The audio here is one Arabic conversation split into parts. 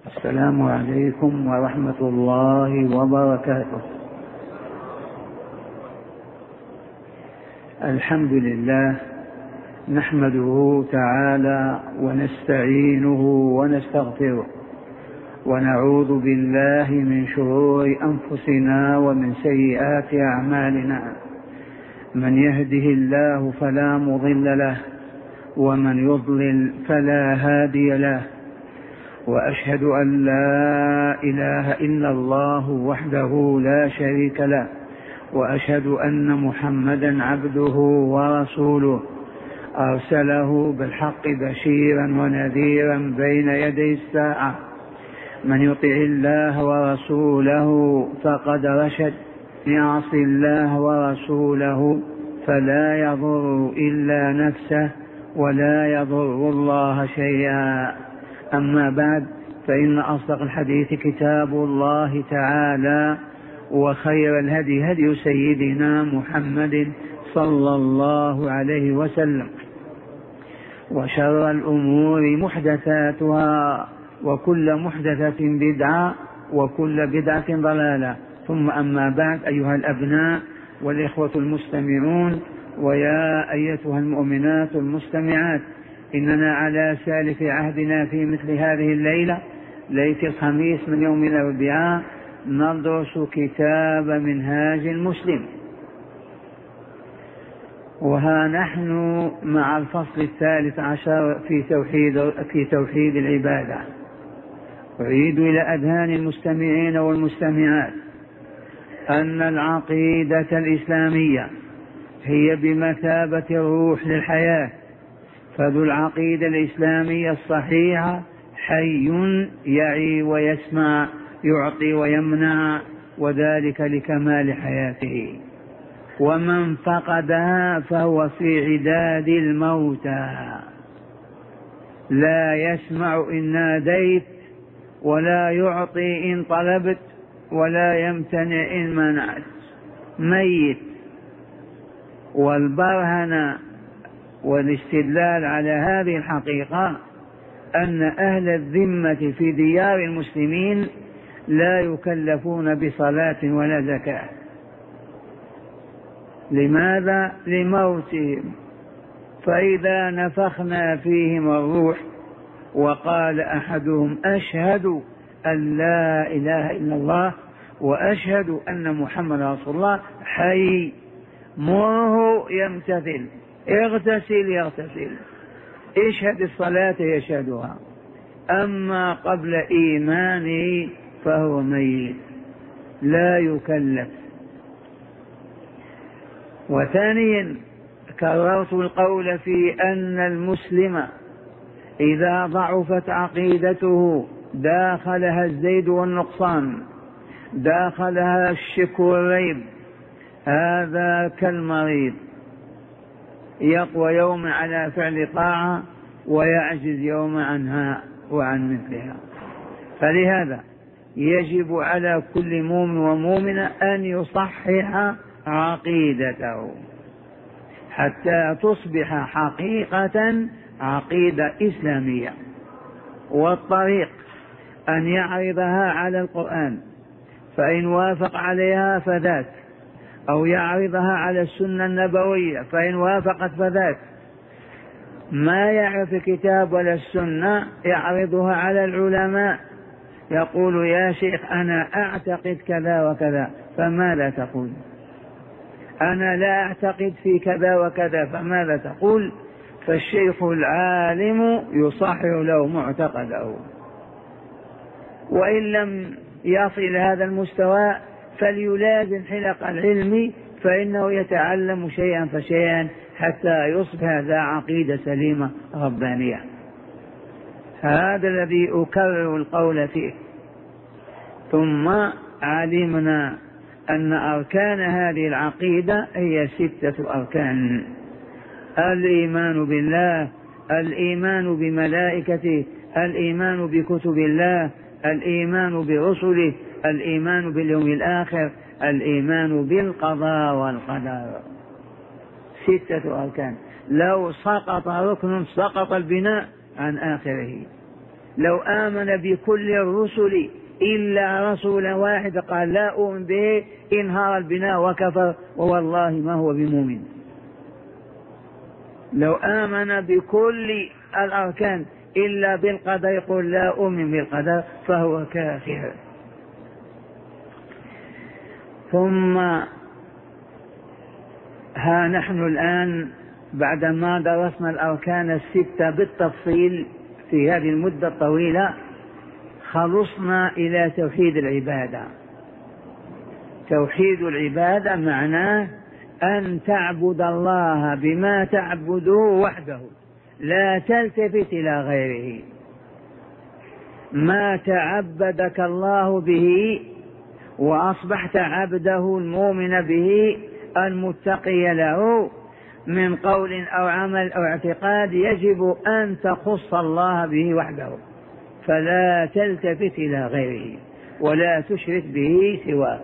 السلام عليكم ورحمة الله وبركاته. الحمد لله نحمده تعالى ونستعينه ونستغفره، ونعوذ بالله من شرور أنفسنا ومن سيئات أعمالنا. من يهده الله فلا مضل له، ومن يضلل فلا هادي له. وأشهد أن لا إله إلا الله وحده لا شريك له، وأشهد أن محمدا عبده ورسوله، أرسله بالحق بشيرا ونذيرا بين يدي الساعة. من يطع الله ورسوله فقد رشد، يعص الله ورسوله فلا يضر إلا نفسه ولا يضر الله شيئا. أما بعد، فإن أصدق الحديث كتاب الله تعالى، وخير الهدي هدي سيدنا محمد صلى الله عليه وسلم، وشر الأمور محدثاتها، وكل محدثة بدعة، وكل بدعة ضلالة. ثم أما بعد، أيها الأبناء والإخوة المستمعون، ويا أيتها المؤمنات المستمعات، إننا على سالف عهدنا في مثل هذه الليلة، ليلة الخميس من يوم الأربعاء، ندرس كتاب منهاج المسلم. وها نحن مع الفصل 13 في توحيد العبادة. أعيد إلى أذهان المستمعين والمستمعات أن العقيدة الإسلامية هي بمثابة الروح للحياة، فذو العقيدة الإسلامية الصحيحة حي يعي ويسمع، يعطي ويمنع، وذلك لكمال حياته. ومن فقدها فهو في عداد الموتى، لا يسمع إن ناديت، ولا يعطي إن طلبت، ولا يمتنع إن منعت، ميت. والبرهنة والاستدلال على هذه الحقيقة أن أهل الذمة في ديار المسلمين لا يكلفون بصلاة ولا زكاة. لماذا؟ لموتهم. فإذا نفخنا فيهم الروح وقال أحدهم أشهد أن لا إله إلا الله وأشهد أن محمد رسول الله، حي، مره يمتثل، اغتسل يغتسل، اشهد الصلاة يشهدها. أما قبل إيمانه فهو ميت، لا يكلف. وثانيا، كررت القول في أن المسلم إذا ضعفت عقيدته داخلها الزيد والنقصان، داخلها الشك والريب. هذا كالمريض، يقوى يوم على فعل طاعة ويعجز يوم عنها وعن مثلها. فلهذا يجب على كل مؤمن ومؤمنة أن يصحح عقيدته حتى تصبح حقيقة عقيدة إسلامية. والطريق أن يعرضها على القرآن، فإن وافق عليها فذاك، أو يعرضها على السنة النبوية، فإن وافقت فذاك. ما يعرف الكتاب ولا السنة يعرضها على العلماء، يقول يا شيخ أنا أعتقد كذا وكذا، فماذا تقول؟ أنا لا أعتقد في كذا وكذا، فماذا تقول؟ فالشيخ العالم يصحح له معتقده. وإن لم يصل هذا المستوى فليلازم حلق العلم، فإنه يتعلم شيئا فشيئا حتى يصبح ذا عقيدة سليمة ربانية. هذا الذي أكرر القول فيه. ثم علمنا أن أركان هذه العقيدة هي 6 أركان: الإيمان بالله، الإيمان بملائكته، الإيمان بكتب الله، الإيمان برسله، الإيمان باليوم الآخر، الإيمان بالقضاء والقدر. 6 أركان. لو سقط ركن سقط البناء عن آخره. لو آمن بكل الرسل إلا رسولا واحد قال لا أؤمن به انهار البناء وكفر، ووالله ما هو بمؤمن. لو آمن بكل الأركان إلا بالقدر يقول لا أؤمن بالقدر فهو كافر. ثم ها نحن الآن بعدما درسنا الأركان الستة بالتفصيل في هذه المدة الطويلة خلصنا إلى توحيد العبادة. توحيد العبادة معناه أن تعبد الله بما تعبده وحده، لا تلتفت إلى غيره. ما تعبدك الله به وأصبحت عبده المؤمن به المتقي له من قول أو عمل أو اعتقاد يجب أن تخص الله به وحده، فلا تلتفت إلى غيره ولا تشرك به سواه.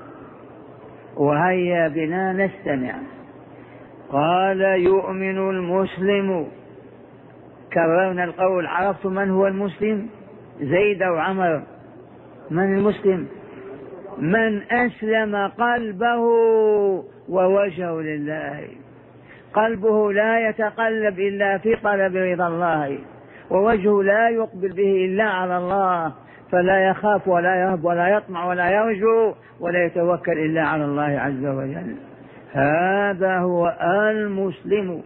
وهيا بنا نستمع. قال يؤمن المسلم، كررنا القول. عرفتم من هو المسلم؟ زيد أو عمر؟ من المسلم؟ من أسلم قلبه ووجهه لله. قلبه لا يتقلب إلا في طلب رضا الله، ووجهه لا يقبل به إلا على الله، فلا يخاف ولا يهب ولا يطمع ولا يرجو ولا يتوكل إلا على الله عز وجل. هذا هو المسلم.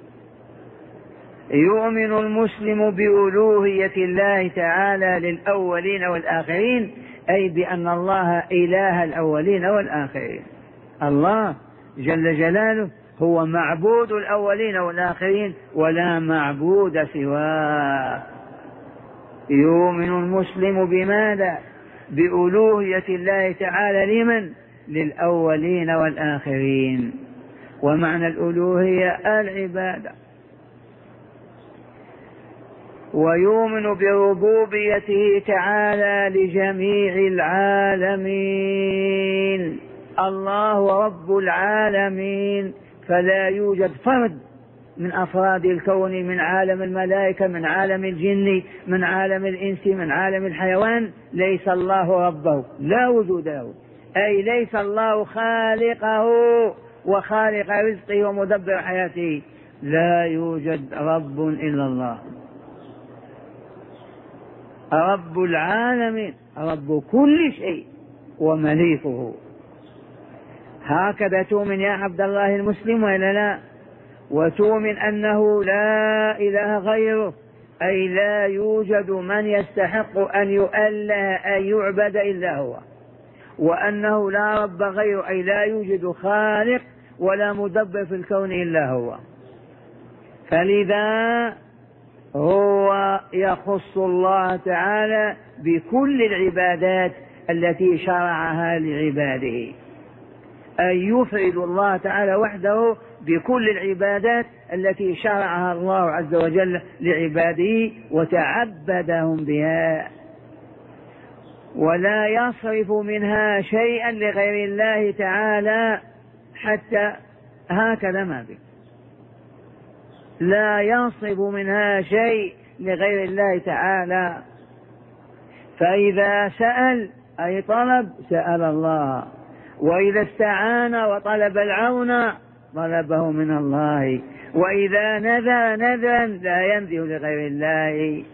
يؤمن المسلم بألوهية الله تعالى للأولين والآخرين، أي بأن الله إله الأولين والآخرين. الله جل جلاله هو معبود الأولين والآخرين ولا معبود سواه. يؤمن المسلم بماذا؟ بألوهية الله تعالى لمن؟ للأولين والآخرين. ومعنى الألوهية العبادة. ويؤمن بربوبيته تعالى لجميع العالمين. الله رب العالمين، فلا يوجد فرد من أفراد الكون، من عالم الملائكة، من عالم الجن، من عالم الإنس، من عالم الحيوان، ليس الله ربه، لا وجود له، أي ليس الله خالقه وخالق رزقه ومدبر حياته. لا يوجد رب إلا الله، رب العالمين، رب كل شيء ومليكه. هكذا تؤمن يا عبد الله المسلم ولا لا؟ وتؤمن أنه لا إله غيره، أي لا يوجد من يستحق أن يؤله أن يعبد إلا هو، وأنه لا رب غيره، أي لا يوجد خالق ولا مدبر في الكون إلا هو. فلذا هو يخص الله تعالى بكل العبادات التي شرعها لعباده، أن يفرد الله تعالى وحده بكل العبادات التي شرعها الله عز وجل لعباده وتعبدهم بها، ولا يصرف منها شيئا لغير الله تعالى حتى هكذا ما بك، لا يصرف منها شيء لغير الله تعالى. فإذا سأل أي طلب سأل الله، وإذا استعان وطلب العون طلبه من الله، وإذا نذر نذرا لا ينذر لغير الله.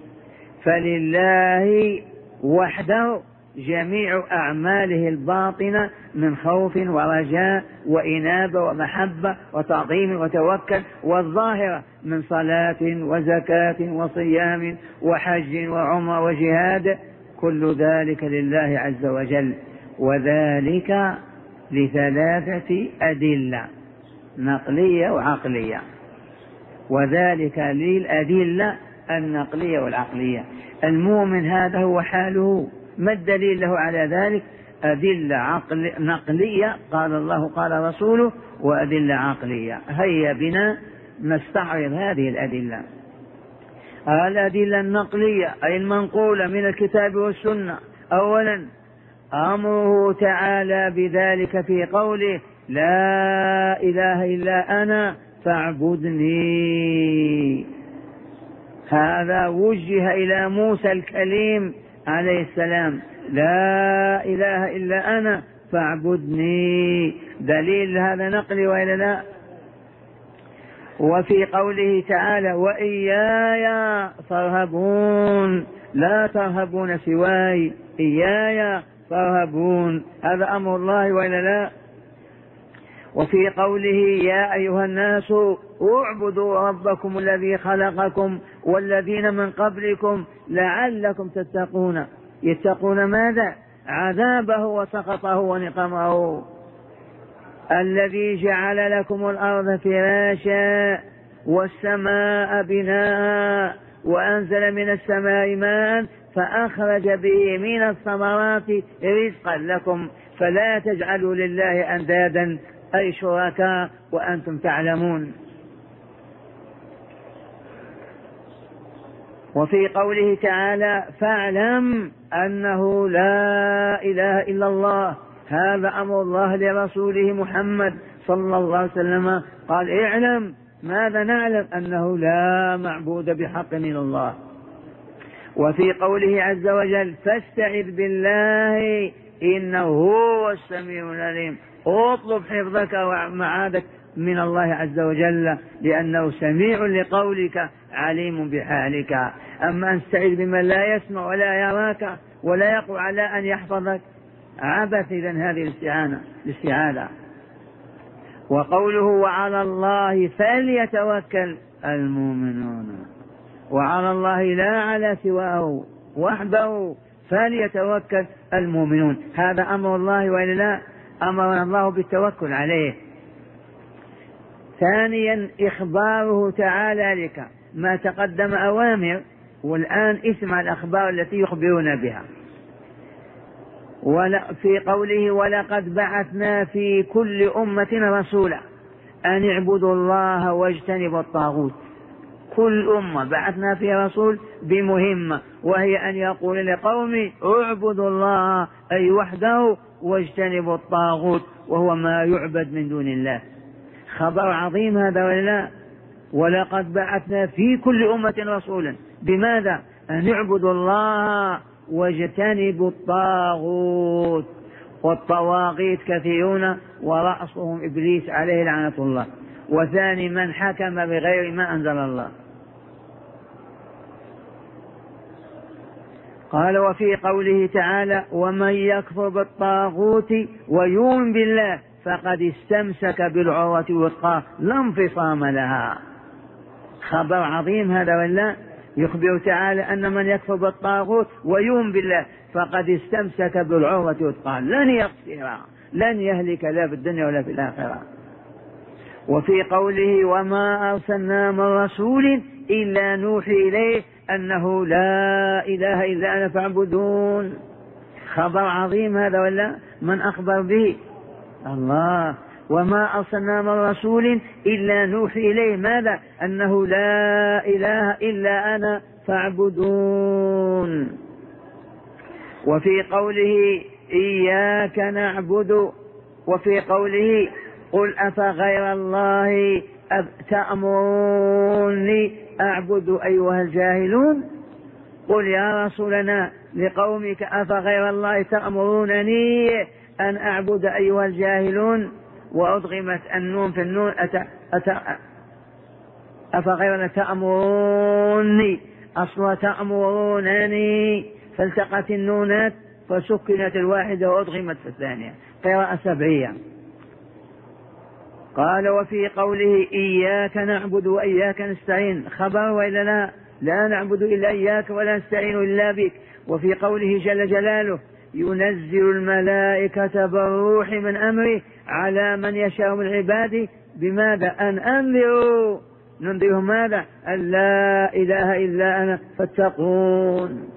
فلله وحده جميع أعماله الباطنة من خوف ورجاء وإنابة ومحبة وتعظيم وتوكل، والظاهرة من صلاة وزكاة وصيام وحج وعمرة وجهاد، كل ذلك لله عز وجل. وذلك لثلاثة أدلة نقلية وعقلية، وذلك للأدلة النقلية والعقلية. المؤمن هذا هو حاله. ما الدليل له على ذلك؟ أدلة نقلية قال الله قال رسوله، وأدلة عقلية. هيا بنا نستعرض هذه الأدلة. الأدلة النقلية أي المنقولة من الكتاب والسنة. أولا أمره تعالى بذلك في قوله لا إله إلا أنا فاعبدني. هذا وجه إلى موسى الكليم عليه السلام، لا إله إلا أنا فاعبدني، دليل هذا نقلي وإلا لا؟ وفي قوله تعالى وإياي فارهبون، لا ترهبون سواي، إياي فارهبون، هذا أمر الله وإلا لا؟ وفي قوله يا أيها الناس اعبدوا ربكم الذي خلقكم والذين من قبلكم لعلكم تتقون، يتقون ماذا؟ عذابه وسخطه ونقمه. الذي جعل لكم الأرض فراشا والسماء بناء وأنزل من السماء ماء فأخرج به من الثمرات رزقا لكم فلا تجعلوا لله أندادا أي شركاء وأنتم تعلمون. وفي قوله تعالى فاعلم أنه لا إله إلا الله، هذا أمر الله لرسوله محمد صلى الله عليه وسلم، قال اعلم، ماذا نعلم؟ أنه لا معبود بحق إلا الله. وفي قوله عز وجل فاستعذ بالله إنه هو السميع العليم، اطلب حفظك ومعاذك من الله عز وجل لأنه سميع لقولك عليم بحالك. أما أن تستعيذ بمن لا يسمع ولا يراك ولا يقوى على أن يحفظك عبث إذن هذه الاستعاذة. وقوله وعلى الله فليتوكل المؤمنون، وعلى الله لا على سواه وحده فليتوكل المؤمنون، هذا أمر الله وإلا لا؟ أمرنا الله بالتوكل عليه. ثانيا إخباره تعالى لك ما تقدم أوامر، والآن اسمع الأخبار التي يخبرون بها. في قوله ولقد بعثنا في كل أمة رسولا أن اعبدوا الله واجتنبوا الطاغوت، كل أمة بعثنا فيها رسول بمهمة وهي أن يقول لقوم اعبدوا الله أي وحده واجتنبوا الطاغوت وهو ما يعبد من دون الله. خبر عظيم هذا ولا لا؟ ولقد بعثنا في كل أمة رسولا بماذا؟ أن اعبدوا الله واجتنبوا الطاغوت، والطواغيت كثيرون ورأسهم إبليس عليه لعنة الله، وثاني من حكم بغير ما أنزل الله. قال وفي قوله تعالى ومن يكفر بالطاغوت ويؤمن بالله فقد استمسك بالعروة الوثقى لا انفصام لها. خبر عظيم هذا ولا؟ يخبر تعالى أن من يكفر بالطاغوت ويؤمن بالله فقد استمسك بالعروة الوثقى لن يخسر، لن يهلك لا في الدنيا ولا في الآخرة. وفي قوله وما أرسلنا من رسول إلا نوحي إليه أنه لا إله إلا أنا فاعبدون. خبر عظيم هذا ولا؟ من أخبر به؟ الله. وما أرسلنا من رسول إلا نوحي إليه ماذا؟ أنه لا إله إلا أنا فاعبدون. وفي قوله إياك نعبد، وفي قوله قل أفغير الله تأمروني أعبد أيها الجاهلون، قل يا رسولنا لقومك أفغير الله تأمرونني أن أعبد أيها الجاهلون، وأضغمت النون في النون أفغير تأمروني، أصلا تأمرونني، فالتقت النونات فسكنت الواحدة وأضغمت في الثانية، قراءة سبعية. قال وفي قوله إياك نعبد وإياك نستعين خبر وإلا لا؟ لا نعبد إلا إياك ولا نستعين إلا بك. وفي قوله جل جلاله ينزل الملائكة بالروح من أمره على من يشاء من عباده بماذا؟ أن أنذروا، ننذرهم ماذا؟ أن لا إله إلا أنا فاتقون.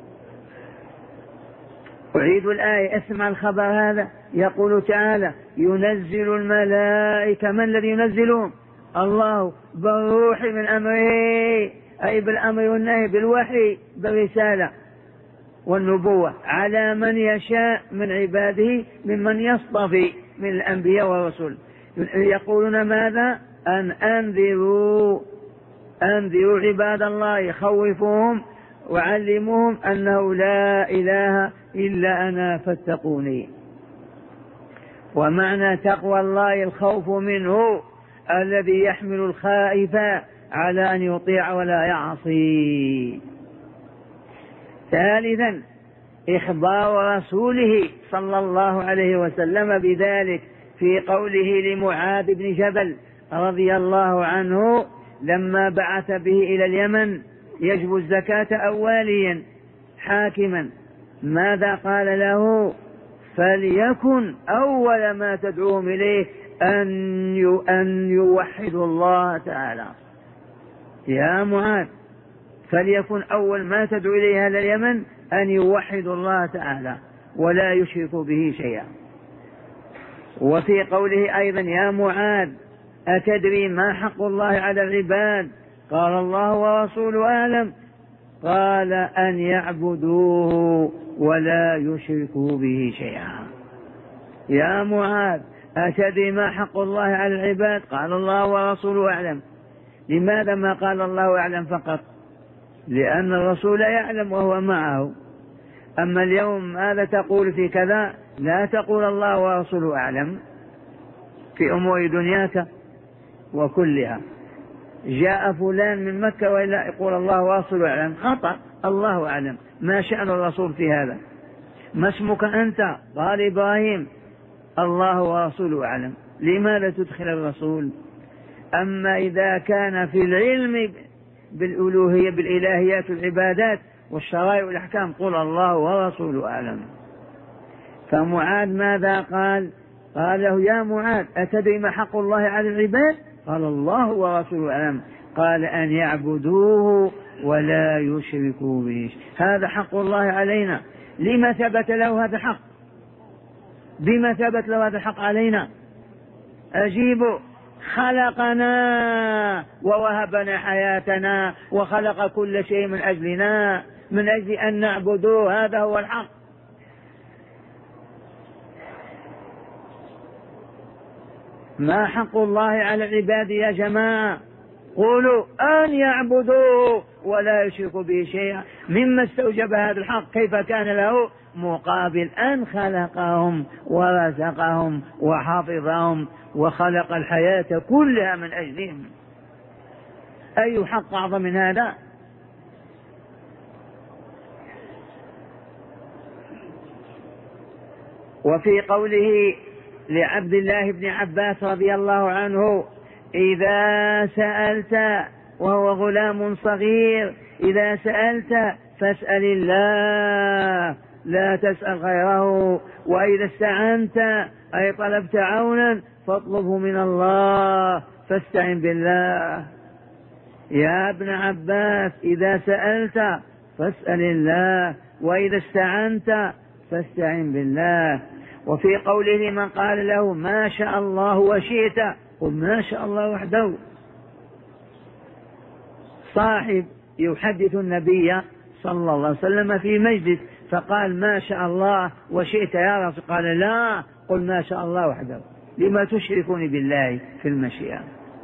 أعيد الآية، اسمع الخبر هذا، يقول تعالى ينزل الملائكة، من الذي ينزلهم؟ الله، بالروح من أمره، أي بالأمر والنهي، بالوحي، بالرسالة والنبوة، على من يشاء من عباده ممن يصطفي من الأنبياء والرسل. يقولون ماذا؟ أن أنذروا أنذروا عباد الله، خوفوهم وعلموهم أنه لا إله إلا أنا فاتقوني. ومعنى تقوى الله الخوف منه الذي يحمل الخائف على أن يطيع ولا يعصي. ثالثا إخبار رسوله صلى الله عليه وسلم بذلك في قوله لمعاذ بن جبل رضي الله عنه لما بعث به إلى اليمن يجب الزكاة أوليا حاكما، ماذا قال له؟ فليكن أول ما تدعوهم إليه أن يوحدوا الله تعالى. يا معاذ فليكن أول ما تدعو إليه أهل اليمن أن يوحدوا الله تعالى ولا يشركوا به شيئا. وفي قوله أيضا يا معاذ أتدري ما حق الله على العباد؟ قال الله ورسوله أعلم. قال أن يعبدوه ولا يشركوا به شيئا. يا معاذ أتدري ما حق الله على العباد؟ قال الله ورسوله أعلم. لماذا ما قال الله أعلم فقط؟ لأن الرسول يعلم وهو معه. أما اليوم ماذا تقول في كذا؟ لا تقول الله ورسوله أعلم في أمور دنياك وكلها. جاء فلان من مكة وإلا يقول الله ورسوله أعلم، خطأ. الله أعلم. ما شأن الرسول في هذا؟ ما اسمك أنت؟ قال إبراهيم. الله ورسوله أعلم. لماذا تدخل الرسول؟ أما إذا كان في العلم بالألوهية بالإلهيات والعبادات والشرائع والأحكام قل الله ورسوله أعلم. فمعاذ ماذا قال؟ قال له يا معاذ أتدري ما حق الله على العباد؟ قال الله ورسوله أعلم. قال أن يعبدوه ولا يشركوا به. هذا حق الله علينا. لما ثبت له هذا الحق؟ بما ثبت له هذا الحق علينا؟ أجيبوا. خلقنا ووهبنا حياتنا وخلق كل شيء من أجلنا، من أجل أن نعبدوه. هذا هو الحق. ما حق الله على العباد يا جماعة؟ قولوا أن يعبدوه ولا يشركوا به شيئا. مما استوجب هذا الحق كيف كان له مقابل أن خلقهم ورزقهم وحفظهم وخلق الحياة كلها من أجلهم. أي حق أعظم من هذا؟ وفي قوله لعبد الله بن عباس رضي الله عنه إذا سألت، وهو غلام صغير، إذا سألت فاسأل الله لا تسأل غيره، وإذا استعنت أي طلبت عونا فاطلبه من الله فاستعن بالله. يا ابن عباس إذا سألت فاسأل الله وإذا استعنت فاستعن بالله. وفي قوله من قال له ما شاء الله وشئت قل ما شاء الله وحده. صاحب يحدث النبي صلى الله عليه وسلم في مجلس فقال ما شاء الله وشئت يا رسول، قال لا قل ما شاء الله وحده. لما تشركون بالله في المشيئة؟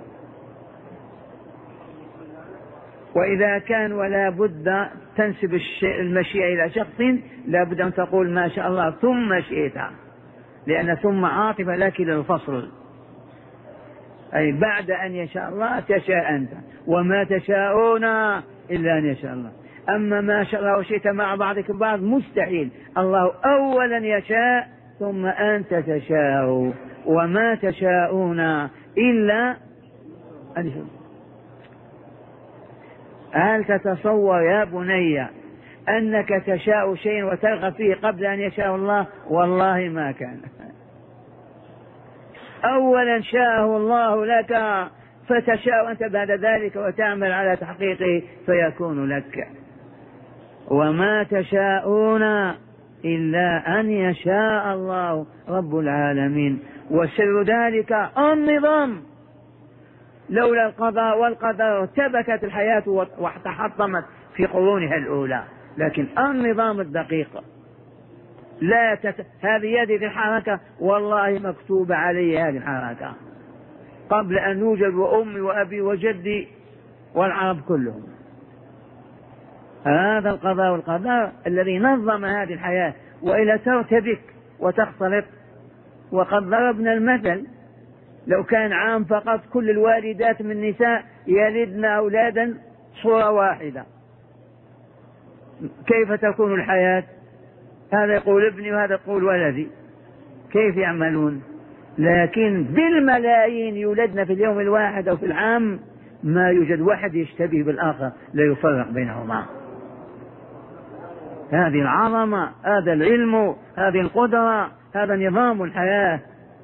وإذا كان ولا بد تنسب المشيئة إلى شخص لا بد أن تقول ما شاء الله ثم شئت، لأن ثم عاطفة لكن للفصل، أي بعد أن يشاء الله تشاء أنت، وما تشاءون إلا أن يشاء الله. أما ما شاء الله وشئت مع بعضكم بعض مستحيل. الله أولا يشاء ثم أنت تشاء، وما تشاءون إلا أن يشاء. هل تتصور يا بني أنك تشاء شيئا وترغب فيه قبل أن يشاء الله؟ والله ما كان. أولا شاءه الله لك فتشاء أنت بعد ذلك وتعمل على تحقيقه فيكون لك. وما تشاءون إلا أن يشاء الله رب العالمين. وسر ذلك النظام. لولا القضاء والقدر ارتبكت الحياة وتحطمت في قرونها الأولى، لكن النظام الدقيق لا هذه يدي في الحركة والله مكتوب علي هذه الحركة قبل أن يوجد، وأمي وأبي وجدي والعرب كلهم. هذا القضاء والقدر الذي نظم هذه الحياة، وإلى ترتبك وتختلط. وقد ضربنا المثل، لو كان عام فقط كل الوالدات من النساء يلدن أولادا صورة واحدة، كيف تكون الحياة؟ هذا يقول ابني وهذا يقول ولدي، كيف يعملون؟ لكن بالملايين يولدن في اليوم الواحد أو في العام، ما يوجد واحد يشتبه بالآخر، لا يفرق بينهما. هذه العظمة، هذا العلم، هذه القدرة، هذا نظام الحياة.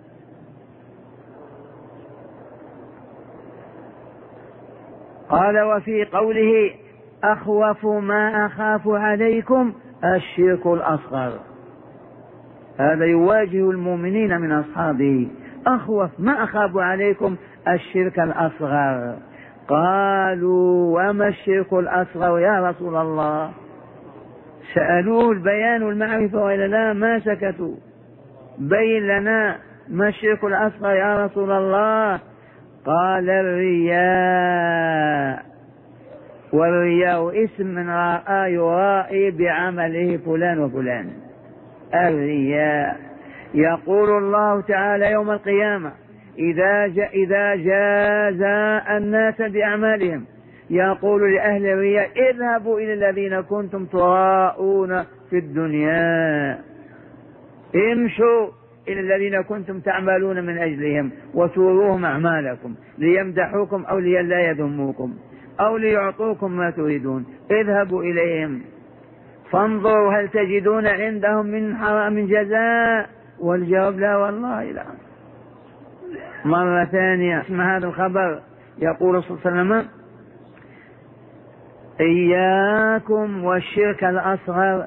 قال وفي قوله أخوف ما أخاف عليكم الشرك الأصغر، هذا يواجه المؤمنين من أصحابه، أخوف ما أخاف عليكم الشرك الأصغر. قالوا وما الشرك الأصغر يا رسول الله؟ سألوه البيان والمعرفة وإلا لا ما سكتوا. بين لنا ما الشرك الأصغر يا رسول الله؟ قال الرياء، والرياء اسم من رأى يرائي بعمله فلان وفلان. الرياء. يقول الله تعالى يوم القيامة إذا جاز الناس بأعمالهم يقول لأهل الرياء اذهبوا إلى الذين كنتم تراءون في الدنيا، امشوا إلى الذين كنتم تعملون من أجلهم وتوروهم أعمالكم ليمدحوكم أو ليلا يذموكم أو ليعطوكم ما تريدون، اذهبوا إليهم فانظروا هل تجدون عندهم من حرام جزاء؟ والجواب لا والله لا. مرة ثانية اسمع هذا الخبر، يقول صلى الله عليه وسلم إياكم والشرك الأصغر،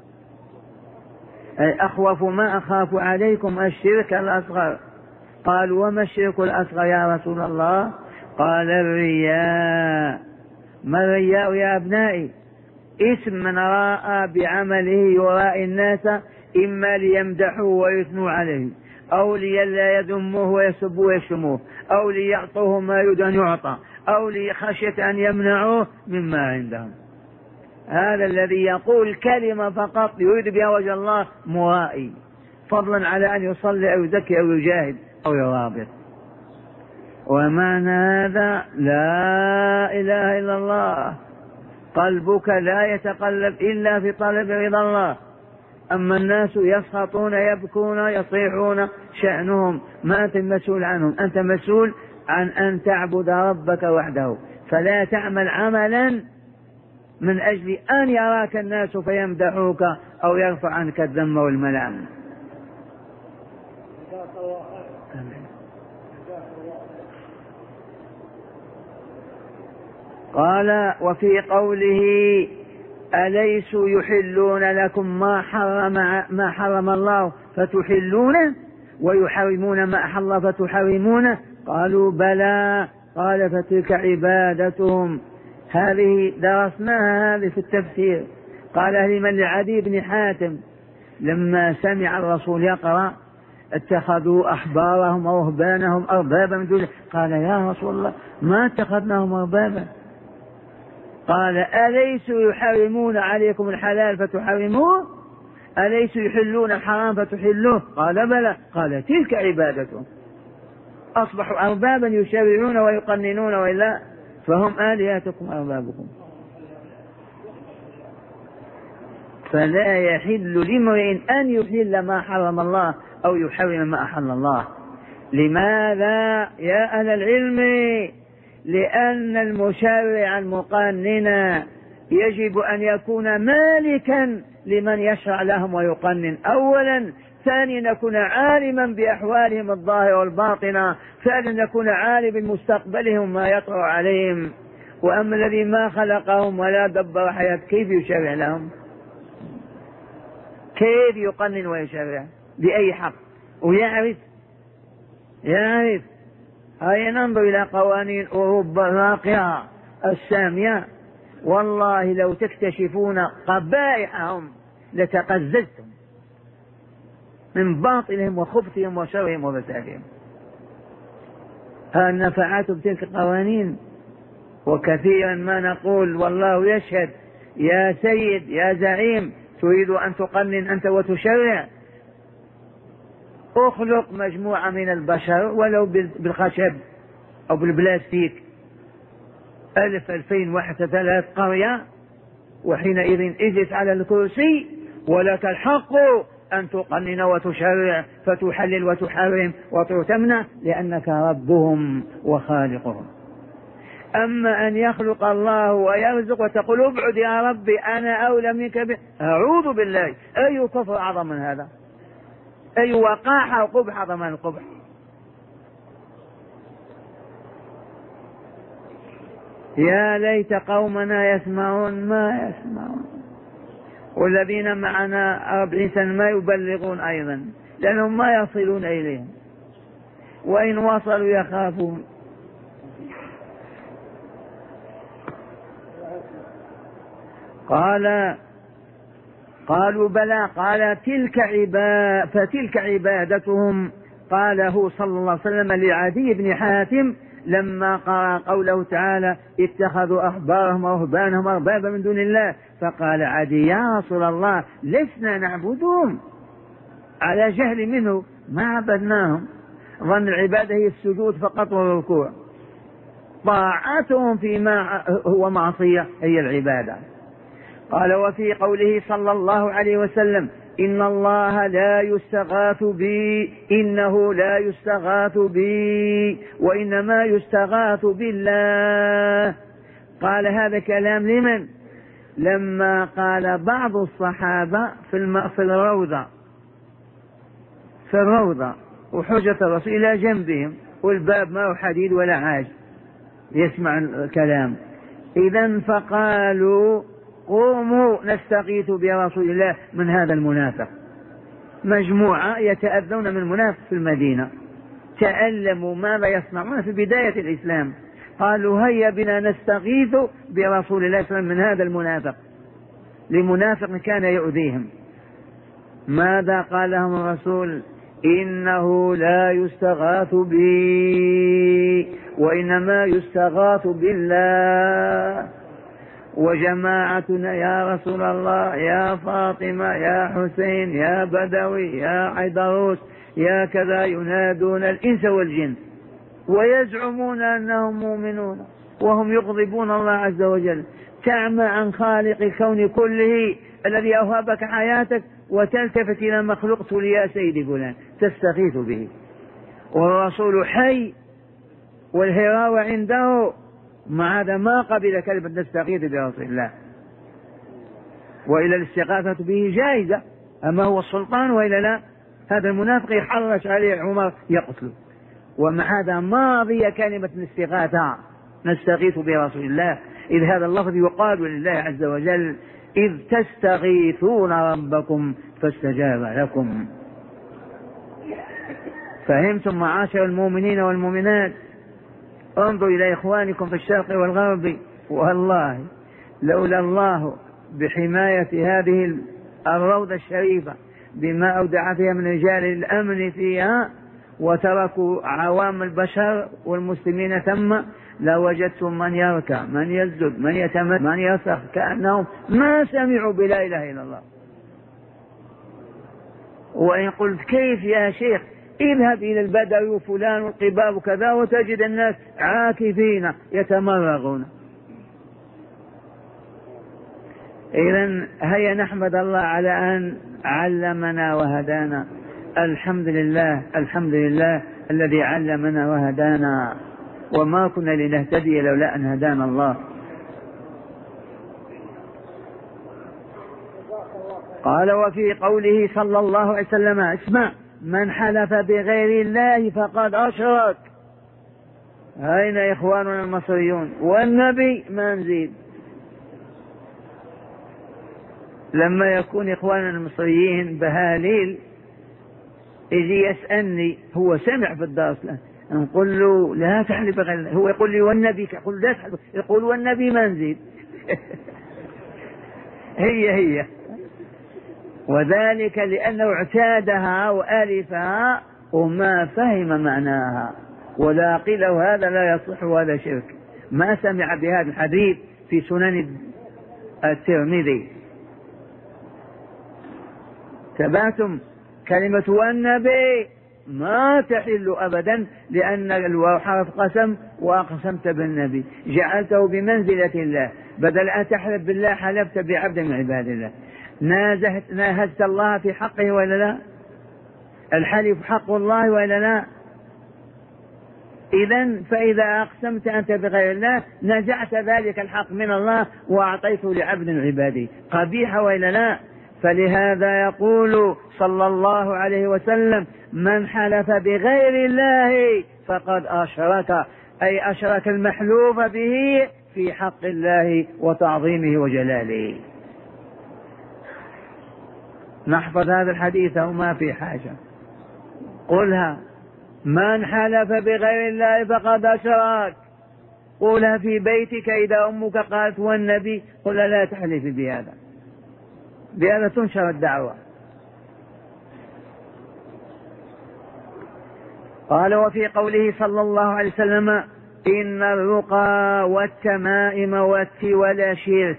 أخوف ما أخاف عليكم الشرك الأصغر. قالوا وما الشرك الأصغر يا رسول الله؟ قال الرياء. ما الرياء يا أبنائي؟ اسم من راء بعمله يرائي الناس إما ليمدحوه ويثنوا عليه أو ليلا يذموه ويسبوه ويشتموه أو ليعطوه ما يريد أن يعطى أو لخشية أن يمنعوه مما عندهم. هذا الذي يقول كلمة فقط يريد بها وجه الله مرائي، فضلا على أن يصلي أو يزكي أو يجاهد أو يرابط. ومعنى هذا لا إله إلا الله، قلبك لا يتقلب إلا في طلب رضا الله. أما الناس يسخطون يبكون يصيحون شأنهم، ما أنت مسؤول عنهم، أنت مسؤول عن أن تعبد ربك وحده، فلا تعمل عملا من أجل أن يراك الناس فيمدحوك أو يرفع عنك الذم والملام. قال وفي قوله أليسوا يحلون لكم ما حرم الله فتحلونه ويحرمون ما أحل فتحرمونه؟ قالوا بلى. قال فتلك عبادتهم. هذه درسناها هذه في التفسير. قال لمن لعدي بن حاتم لما سمع الرسول يقرأ اتخذوا أحبارهم ورهبانهم أربابا من دونه، قال يا رسول الله ما اتخذناهم أربابا. قال أليسوا يحرمون عليكم الحلال فتحرموه؟ أليسوا يحلون الحرام فتحلوه؟ قال بلى. قال تلك عبادتهم، أصبحوا أربابا يشرعون ويقننون وإلا فهم آلهتكم أربابكم. فلا يحل لامرئ أن يحل ما حرم الله أو يحرم ما أحل الله. لماذا يا أهل العلم؟ لأن المشرع المقنن يجب أن يكون مالكا لمن يشرع لهم ويقنن أولا، ثانيا يكون عالما بأحوالهم الظاهرة والباطنة، ثالثا يكون عالم بمستقبلهم ما يطرأ عليهم. وأما الذي ما خلقهم ولا دبر حياة كيف يشرع لهم؟ كيف يقنن ويشرع؟ بأي حق؟ ويعرف هيا ننظر إلى قوانين أوروبا الراقية السامية، والله لو تكتشفون قبائحهم لتقززتم من باطلهم وخبثهم وشرهم وفسادهم. هل نفعتم تلك القوانين؟ وكثيرا ما نقول والله يشهد يا سيد يا زعيم تريد أن تقنن أنت وتشرع، اخلق مجموعة من البشر ولو بالخشب أو بالبلاستيك 1000 2000 واحد 3 قرية، وحينئذ اجلس على الكرسي ولك الحق أن تقنن وتشرع فتحلل وتحرم وتمنع، لأنك ربهم وخالقهم. أما أن يخلق الله ويرزق وتقول ابعد يا ربي أنا أولى منك أعوذ بالله، أي كفر أعظم من هذا؟ أي وقاحة وقبح أعظم من القبح؟ يا ليت قومنا يسمعون ما يسمعون، والذين معنا 40 سنة ما يبلغون أيضا، لأنهم ما يصلون إليهم، وإن وصلوا يخافون. قالوا بلى، قال فتلك عبادتهم. قاله صلى الله عليه وسلم لعدي بن حاتم لما قرأ قوله تعالى اتخذوا أحبارهم ورهبانهم أربابا من دون الله، فقال عدي يا رسول الله لسنا نعبدهم، على جهل منه ما عبدناهم، ظن العبادة هي السجود فقط والركوع، طاعتهم فيما هو معصية هي العبادة. قال وفي قوله صلى الله عليه وسلم إن الله لا يستغاث بي، إنه لا يستغاث بي وإنما يستغاث بالله. قال هذا كلام لمن؟ لما قال بعض الصحابة في الروضة وحجة الرسول إلى جنبهم والباب ما هو حديد ولا عاج يسمع الكلام، إذن فقالوا قوموا نستغيث برسول الله من هذا المنافق. مجموعة يتأذون من المنافق في المدينة، تعلموا ماذا يصنعون في بداية الإسلام، قالوا هيا بنا نستغيث برسول الله صلى الله عليه وسلم من هذا المنافق، لمنافق كان يؤذيهم. ماذا قال لهم الرسول؟ إنه لا يستغاث بي وإنما يستغاث بالله. وجماعتنا يا رسول الله يا فاطمة يا حسين يا بدوي يا عيدروس يا كذا ينادون الإنس والجن ويزعمون أنهم مؤمنون وهم يغضبون الله عز وجل. تعمى عن خالق الكون كله الذي أوهبك حياتك وتلتفت إلى مخلوق تقول يا سيدي فلان تستغيث به، والرسول حي والهراوة عنده، مع هذا ما قبل كلمة نستغيث برسول الله. وإلى الاستغاثة به جائزة، أما هو السلطان وإلا لا؟ هذا المنافق يحرش عليه عمر يقتله، ومع هذا ماضية كلمة الاستغاثة نستغيث برسول الله، إذ هذا اللفظ يقال لله عز وجل إذ تستغيثون ربكم فاستجاب لكم. فهمتم معاشر المؤمنين والمؤمنات؟ انظروا إلى إخوانكم في الشرق والغرب، والله لولا الله بحماية هذه الروضة الشريفة بما أودع فيها من رجال الأمن فيها وتركوا عوام البشر والمسلمين ثم لوجدتم من يركع من يسجد من يتمد من يصرخ كأنهم ما سمعوا بلا إله إلا الله. وإن قلت كيف يا شيخ؟ اذهب إلى البدو وفلان والقباب وكذا وتجد الناس عاكفين يتمرغون. إذن هيا نحمد الله على أن علمنا وهدانا. الحمد لله الحمد لله الذي علمنا وهدانا، وما كنا لنهتدي لولا أن هدانا الله. قال وفي قوله صلى الله عليه وسلم اسمع من حلف بغير الله فقد أشرك. أين إخواننا المصريون والنبي ما نزيد؟ لما يكون إخواننا المصريين بهاليل يجي يسألني، هو سمع في الدرس نقول له لا تحلف بغير الله، هو يقول لي والنبي، يقول لا تحلف، يقول والنبي ما نزيد. هي وذلك لأنه اعتادها وآلفها وما فهم معناها، ولا قيل هذا لا يصح وهذا شرك، ما سمع بهذا الحديث في سنن الترمذي. تبعتم كلمة والنبي ما تحل أبدا، لأن الواو حرف قسم وأقسمت بالنبي، جعلته بمنزلة الله، بدل أن تحلف بالله حلفت بعبد من عباد الله. ناهزت الله في حقه ولا لا؟ الحلف حق الله ولا لا؟ إذن فإذا أقسمت أنت بغير الله نزعت ذلك الحق من الله وأعطيته لعبد من عباده، قبيح ولا لا؟ فلهذا يقول صلى الله عليه وسلم: من حلف بغير الله فقد أشرك، أي أشرك المحلوف به في حق الله وتعظيمه وجلاله. نحفظ هذا الحديث وما في حاجة، قلها: من حلف بغير الله فقد أشرك. قولها في بيتك إذا أمك قالت والنبي، قل لا تحلفي بهذا تنشر الدعوة. قال: وفي قوله صلى الله عليه وسلم: إن الرقى والتمائم والتولى شرك.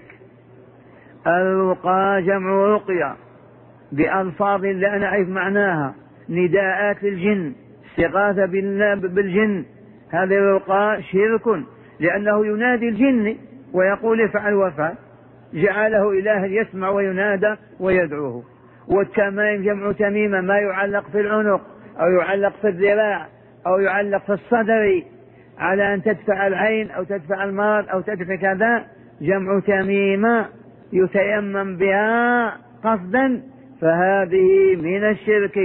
الرقى جمع رقية بألفاظ لا نعرف معناها، نداءات للجن، استغاثة بالجن. هذه الرقى شرك، لأنه ينادي الجن ويقول افعل وافعل، جعله إله يسمع وينادى ويدعوه. والتمائم جمع تميمة، ما يعلق في العنق أو يعلق في الذراع أو يعلق في الصدر على أن تدفع العين أو تدفع المرض أو تدفع كذا، جمع تميمة يتيمم بها قصدا، فهذه من الشرك.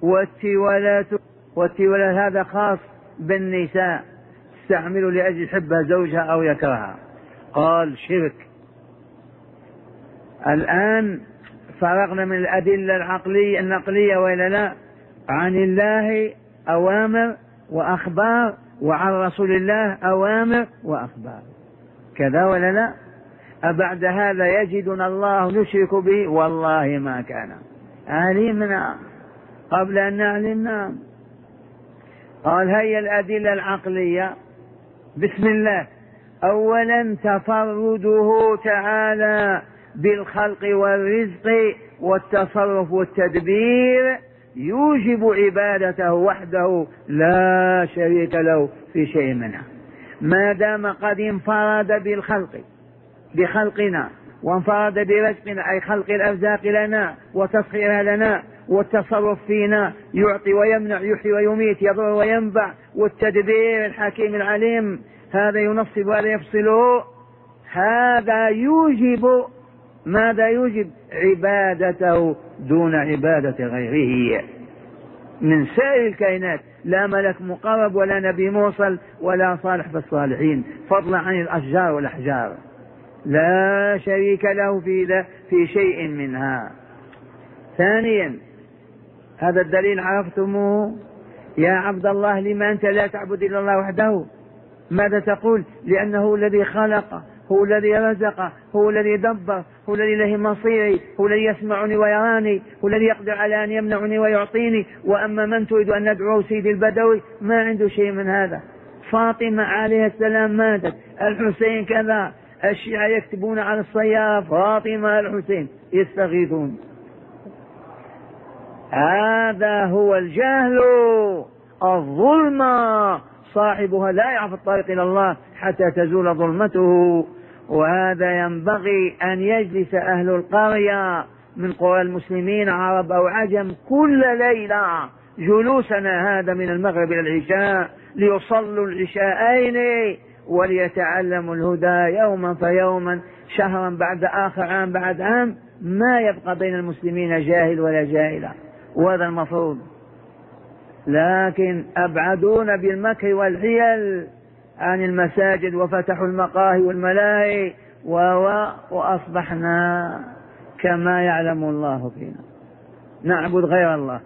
والتولة هذا خاص بالنساء، تستعمل لأجل حبها زوجها أو يكرهها، قال شرك. الآن فرغنا من الأدلة النقلية وإلا لا، عن الله أوامر وأخبار، وعن رسول الله أوامر وأخبار، كذا ولا لا؟ أبعد هذا يجدنا الله نشرك به؟ والله ما كان، علمنا قبل أن نعلمنا. قال: هيا الأدلة العقلية. بسم الله. أولا تفرده تعالى بالخلق والرزق والتصرف والتدبير يوجب عبادته وحده لا شريك له في شيء منها، ما دام قد انفرد بخلقنا وانفرد برزقنا، أي خلق الأرزاق لنا وتسخيرها لنا، والتصرف فينا، يعطي ويمنع، يحيي ويميت، يضر وينفع، والتدبير الحكيم العليم، هذا ينصب وهذا يفصله. هذا يوجب ماذا؟ يوجب عبادته دون عبادة غيره من سائر الكائنات، لا ملك مقرب ولا نبي موصل ولا صالح في الصالحين، فضلا عن الأشجار والأحجار، لا شريك له في شيء منها. ثانيا، هذا الدليل عرفتموه؟ يا عبد الله لما أنت لا تعبد إلا الله وحده؟ ماذا تقول؟ لأنه الذي خلق، هو الذي رزق، هو الذي دبر، هو الذي له مصيري، هو الذي يسمعني ويراني، هو الذي يقدر على أن يمنعني ويعطيني. وأما من تريد أن ندعوه سيد البدوي ما عنده شيء من هذا. فاطمة عليه السلام ماتت، الحسين كذا، الشيعة يكتبون على السيارة فاطمة الحسين يستغيثون. هذا هو الجهل، الظلم، صاحبها لا يعرف الطريق إلى الله حتى تزول ظلمته. وهذا ينبغي أن يجلس أهل القرية من قرى المسلمين عرب أو عجم كل ليلة جلوسنا هذا من المغرب إلى العشاء ليصلوا العشاءين وليتعلموا الهدى يوما فيوما، شهرا بعد آخر، عام بعد عام، ما يبقى بين المسلمين جاهل ولا جاهلة، وهذا المفروض. لكن أبعدونا بالمكر والحيل عن المساجد وفتحوا المقاهي والملاهي وأصبحنا كما يعلم الله فينا نعبد غير الله.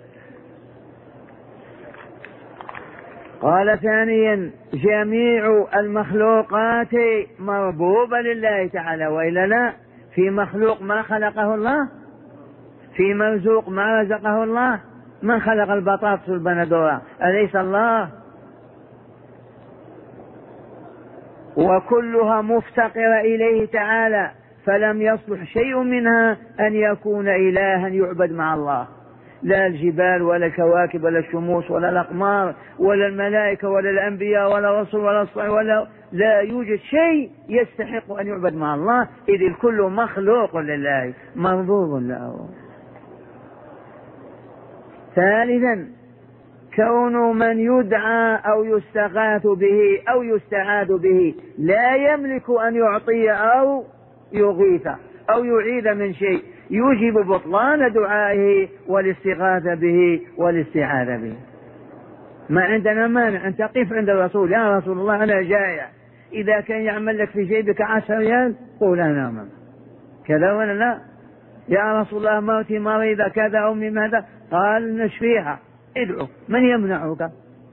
قال ثانيا: جميع المخلوقات مربوبة لله تعالى وإلا لا؟ في مخلوق ما خلقه الله؟ في مرزوق ما رزقه الله؟ من خلق البطاطس والبندورة؟ أليس الله؟ وكلها مفتقرة إليه تعالى، فلم يصلح شيء منها أن يكون إلها يعبد مع الله، لا الجبال ولا الكواكب ولا الشموس ولا الأقمار ولا الملائكة ولا الأنبياء ولا الرسل ولا الصالحين لا يوجد شيء يستحق أن يعبد مع الله، إذ الكل مخلوق لله مربوب له. ثالثا كون من يدعى أو يستغاث به أو يستعاذ به لا يملك أن يعطي أو يغيث أو يعيد من شيء يوجب بطلان دعائه والاستغاثة به والاستعاذة به. ما عندنا مانع أن تقف عند الرسول: يا رسول الله أنا جائع، إذا كان يعمل لك في جيبك 10 ريال قول أنا أمام كذا ولا لا. يا رسول الله موتي مريضة كذا أو من هذا، قال نشفيها، ادعو، من يمنعك؟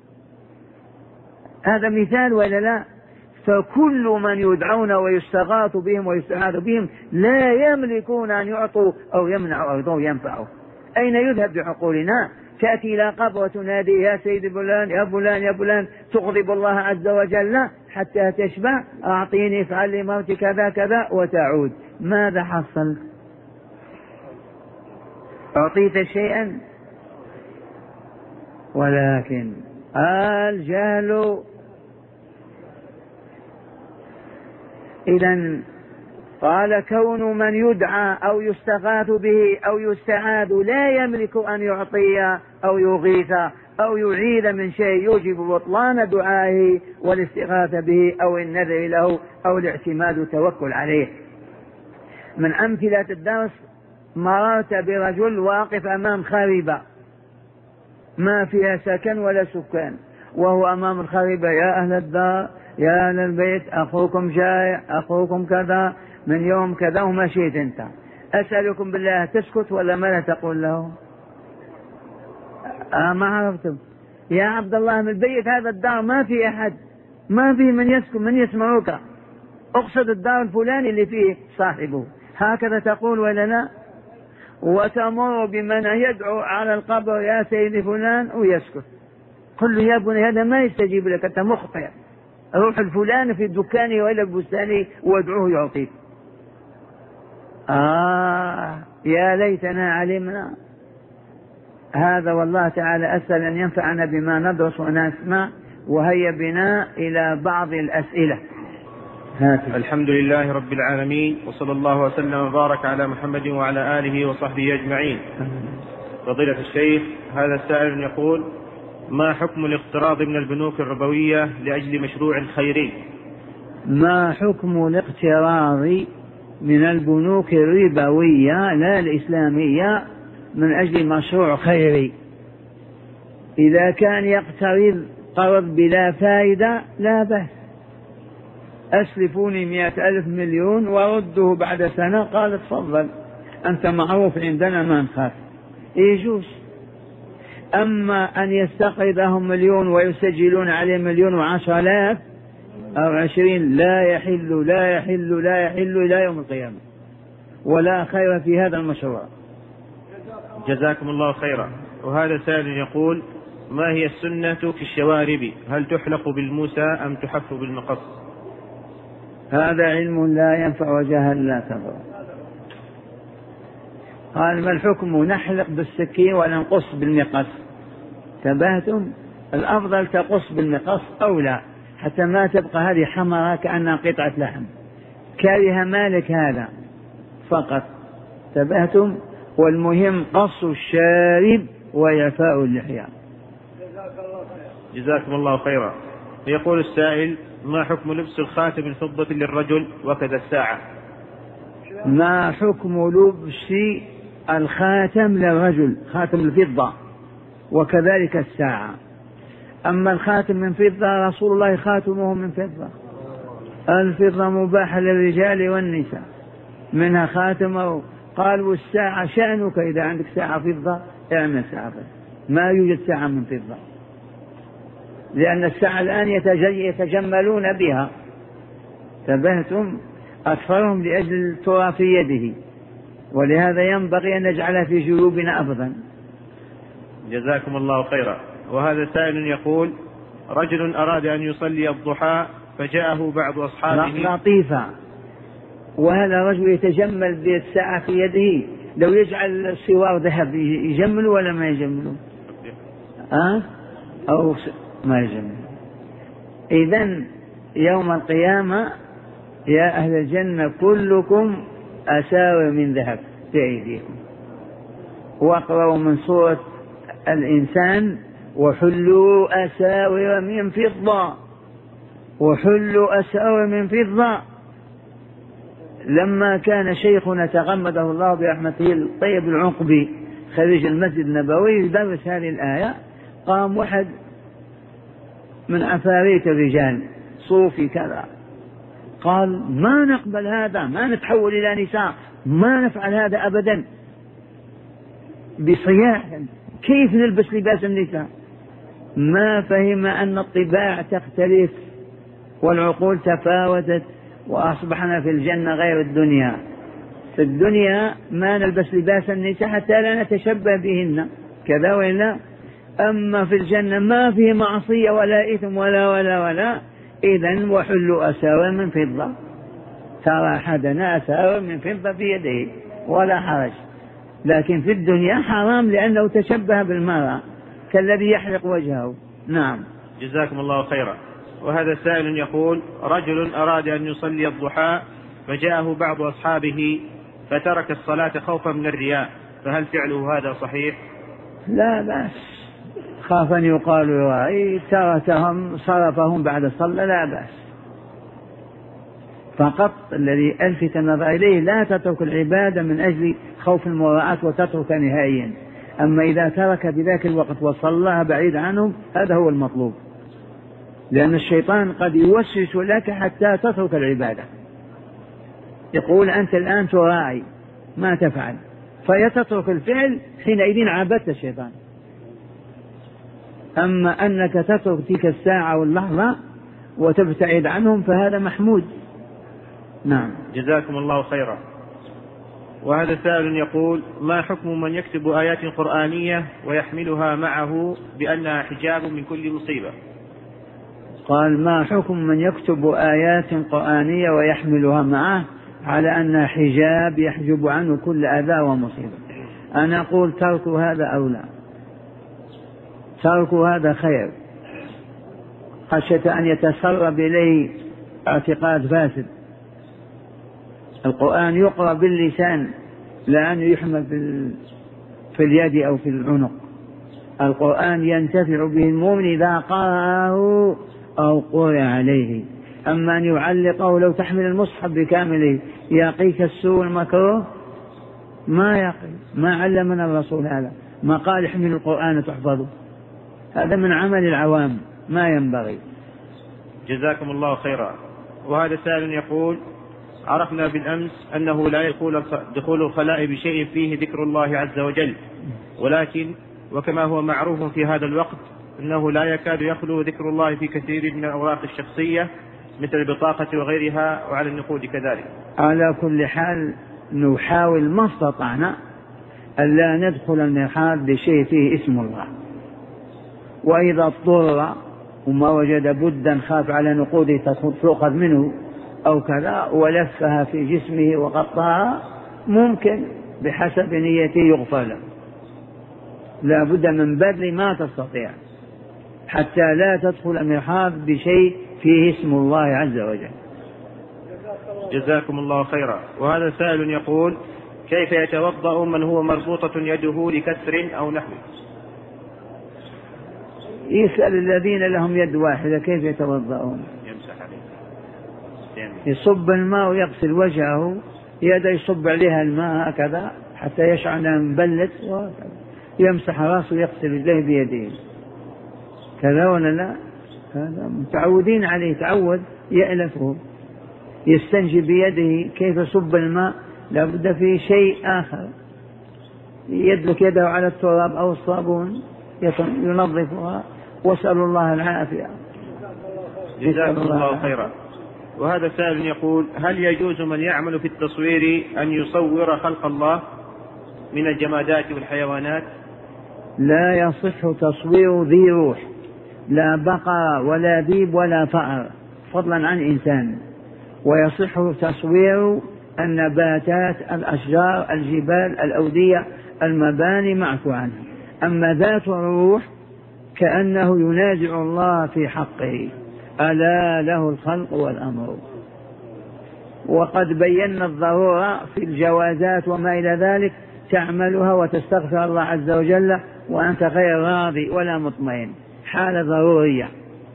هذا مثال ولا لا؟ فكل من يدعون ويستغاث بهم ويستعاذ بهم لا يملكون أن يعطوا أو يمنعوا أو ينفعوا. أين يذهب بعقولنا؟ تأتي إلى قبر وتنادي: يا سيد فلان يا فلان يا فلان، تغضب الله عز وجل حتى تشبع: أعطيني افعل لي موتي كذا كذا، وتعود. ماذا حصل؟ أعطيت شيئا؟ ولكن الجهل. إذن قال: كون من يدعى أو يستغاث به أو يستعاذ لا يملك أن يعطي أو يغيث أو يعيد من شيء يوجب بطلان دعائه والاستغاثة به أو النذر له أو الاعتماد والتوكل عليه. من أمثلة الدرس: مررت برجل واقف أمام خريبة ما فيها سكن ولا سكان، وهو أمام الخريبة: يا أهل الدار يا أهل البيت أخوكم جائع، أخوكم كذا، من يوم كذا، ومشيت أنت. أسألكم بالله تسكت ولا ماذا تقول له؟ ما عرفتم. يا عبد الله من البيت هذا الدار ما في أحد، ما في من يسكن من يسمعوك، اقصد الدار الفلاني اللي فيه صاحبه. هكذا تقول ولا لا؟ وتمر بمن يدعو على القبر: يا سيدي فلان، ويسكت. قل له: يا بني هذا ما يستجيب لك، أنت مخطئ، روح الفلان في دكانه وإلى بستانه وادعوه يعطيك. يا ليتنا علمنا هذا. والله تعالى أسأل أن ينفعنا بما ندرس ونسمع. وهيا بنا إلى بعض الأسئلة. الحمد لله رب العالمين، وصلى الله وسلم وبارك على محمد وعلى آله وصحبه أجمعين. فضيلة الشيخ، هذا السائل يقول: ما حكم الاقتراض من البنوك الربوية لأجل مشروع خيري؟ ما حكم الاقتراض من البنوك الربوية لا الإسلامية من أجل مشروع خيري؟ إذا كان يقترض قرض بلا فائدة لا بأس. أسلفوني 100,000 مليون ورده بعد سنة، قال تفضل أنت معروف عندنا ما نخاف، يجوز. أما أن يستقرضهم 1,000,000 ويسجلون عليه 1,010,000 أو 20، لا يحل لا يحل لا يحل إلى يوم القيامة، ولا خير في هذا المشروع. جزاكم الله خيرا. وهذا سائل يقول: ما هي السنة في الشوارب؟ هل تحلق بالموسى أم تحف بالمقص؟ هذا علم لا ينفع وجهل لا تضر. قال: ما الحكم؟ نحلق بالسكين ولا نقص بالمقص؟ تبهتم. الأفضل تقص بالمقص أو لا، حتى ما تبقى هذه حمراء كأنها قطعة لحم. كره مالك هذا فقط. تبهتم. والمهم قص الشارب ويفاء اللحية. جزاكم الله خيرا. يقول السائل: ما حكم لبس الخاتم الفضة للرجل وكذا الساعة؟ ما حكم لبس الخاتم للرجل، خاتم الفضة، وكذلك الساعة؟ أما الخاتم من فضة رسول الله خاتمه من فضة. الفضة مباحة للرجال والنساء، منها خاتمه. قال: والساعة شأنك إذا عندك ساعة فضة اعمل ساعة فضة. ما يوجد ساعة من فضة، لأن الساعة الآن يتجملون بها. تبهتم. أكثرهم لأجل التراب في يده، ولهذا ينبغي أن نجعلها في جيوبنا أفضل. جزاكم الله خيرا. وهذا سائل يقول: رجل أراد أن يصلي الضحى فجاءه بعض أصحابه. لطيفة. وهذا رجل يتجمل بالساعة في يده، لو يجعل السوار ذهب يجمل ولا ما يجمل؟ أو ما يجمل. إذن يوم القيامة يا أهل الجنة كلكم أساور من ذهب في أيديكم. واقرأوا من سورة الإنسان: وحلوا أساور من فضة، وحلوا أساور من فضة. لما كان شيخنا تغمده الله برحمته الطيب العنقبي خريج المسجد النبوي يدرس هذه الآية، قام واحد من عفاريت الرجال صوفي كذا قال: ما نقبل هذا، ما نتحول إلى نساء، ما نفعل هذا أبدا. بصياح: كيف نلبس لباس النساء؟ ما فهم أن الطباع تختلف والعقول تفاوتت، وأصبحنا في الجنة غير الدنيا. في الدنيا ما نلبس لباس النساء حتى لا نتشبه بهن، كذا ولا. أما في الجنة ما فيه معصية ولا إثم ولا. إذن وحلوا أساور من فضة، ترى أحدنا أساور من فضة في يده ولا حرج. لكن في الدنيا حرام لأنه تشبه بالمرأة كالذي يحرق وجهه. نعم. جزاكم الله خيرا. وهذا سائل يقول: رجل أراد أن يصلي الضحى فجاءه بعض أصحابه فترك الصلاة خوفا من الرياء، فهل فعله هذا صحيح؟ لا بأس، خاف أن يقال يراعي تركهم صرفهم بعد الصلاة، لا بأس. فقط الذي ألفت النظر إليه لا تترك العبادة من أجل خوف المراعاة وتترك نهائيا. أما إذا ترك بذاك الوقت وصلىها بعيد عنهم هذا هو المطلوب، لأن الشيطان قد يوسوس لك حتى تترك العبادة، يقول أنت الآن تراعي ما تفعل، فيتترك الفعل، حينئذ عبدت الشيطان. أما أنك تترك تلك الساعة واللحظة وتبتعد عنهم فهذا محمود. نعم. جزاكم الله خيرا. وهذا سائل يقول: ما حكم من يكتب آيات قرآنية ويحملها معه بأنها حجاب من كل مصيبة؟ قال: ما حكم من يكتب آيات قرآنية ويحملها معه على أنها حجاب يحجب عنه كل أذى ومصيبة؟ أنا أقول ترك هذا أولى، ترك هذا خير، خشية أن يتسرب إليه اعتقاد فاسد. القرآن يقرأ باللسان لا أن يحمل في اليد أو في العنق. القرآن ينتفع به المؤمن إذا قرأه أو قرأ عليه. أما أن يعلقه لو تحمل المصحف بكامله يقيك السوء المكروه، ما يقي، ما علمنا الرسول هذا، ما قال احمل القرآن تحفظه، هذا من عمل العوام ما ينبغي. جزاكم الله خيرا. وهذا سائل يقول: عرفنا بالأمس أنه لا يقول دخول الخلاء بشيء فيه ذكر الله عز وجل، ولكن وكما هو معروف في هذا الوقت أنه لا يكاد يخلو ذكر الله في كثير من الأوراق الشخصية مثل البطاقة وغيرها، وعلى النقود كذلك. على كل حال نحاول ما استطعنا ألا ندخل المرحاض بشيء فيه اسم الله، وإذا اضطر وما وجد بدا خاف على نقوده تؤخذ منه أو كذا ولفها في جسمه وغطاها ممكن بحسب نيته يغفر له. لا بد من بذل ما تستطيع حتى لا تدخل المرحاض بشيء فيه اسم الله عز وجل. جزاكم الله خيرا. وهذا سائل يقول: كيف يتوضأ من هو مربوطة يده لكسر أو نحوه؟ يسأل الذين لهم يد واحدة كيف يتوضأون. يمسح عليه، يصب الماء ويغسل وجهه، يده يصب عليها الماء هكذا حتى يشعر أنها مبلت، يمسح راسه ويغسل رجليه بيده، كذا ولا لا؟ هذا متعودين عليه، تعود يألفه. يستنجي بيده، كيف يصب الماء؟ لابد في شيء آخر، يدلك يده على التراب أو الصابون ينظفها، واسأل الله العافية. جزاكم الله خيرا. وهذا سائل يقول: هل يجوز من يعمل في التصوير أن يصور خلق الله من الجمادات والحيوانات؟ لا يصح تصوير ذي روح، لا بقر ولا ذيب ولا فأر، فضلا عن إنسان. ويصح تصوير النباتات، الأشجار، الجبال، الأودية، المباني معفو عنها. أما ذات الروح كأنه ينازع الله في حقه، ألا له الخلق والأمر. وقد بينا الضرورة في الجوازات وما إلى ذلك، تعملها وتستغفر الله عز وجل وأنت غير راضي ولا مطمئن، حالة ضرورية.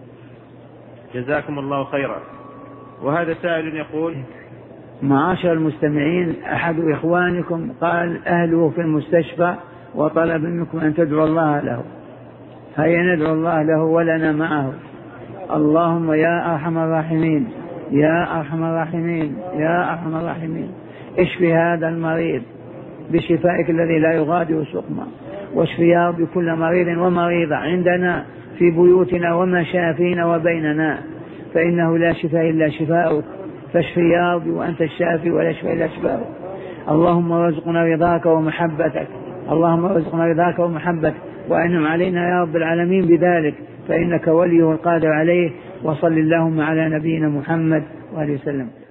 جزاكم الله خيرا. وهذا سائل يقول: معاشر المستمعين، أحد إخوانكم قال أهله في المستشفى وطلب منكم أن تدعوا الله له. هيا ندعو الله له ولنا معه. اللهم يا أرحم الراحمين، يا أرحم الراحمين، يا أرحم الراحمين، اشفي هذا المريض بشفائك الذي لا يغادر سقما، واشفي يا رب كل مريض ومريضة عندنا في بيوتنا ومشافينا وبيننا، فإنه لا شفاء إلا شفاؤك، فاشفي يا رب وأنت الشافي ولا شفاء إلا شفاؤك. اللهم ارزقنا رضاك ومحبتك، اللهم ارزقنا رضاك ومحبتك، وأنعم علينا يا رب العالمين بذلك، فإنك وليه القادر عليه. وصل اللهم على نبينا محمد وآله وسلم.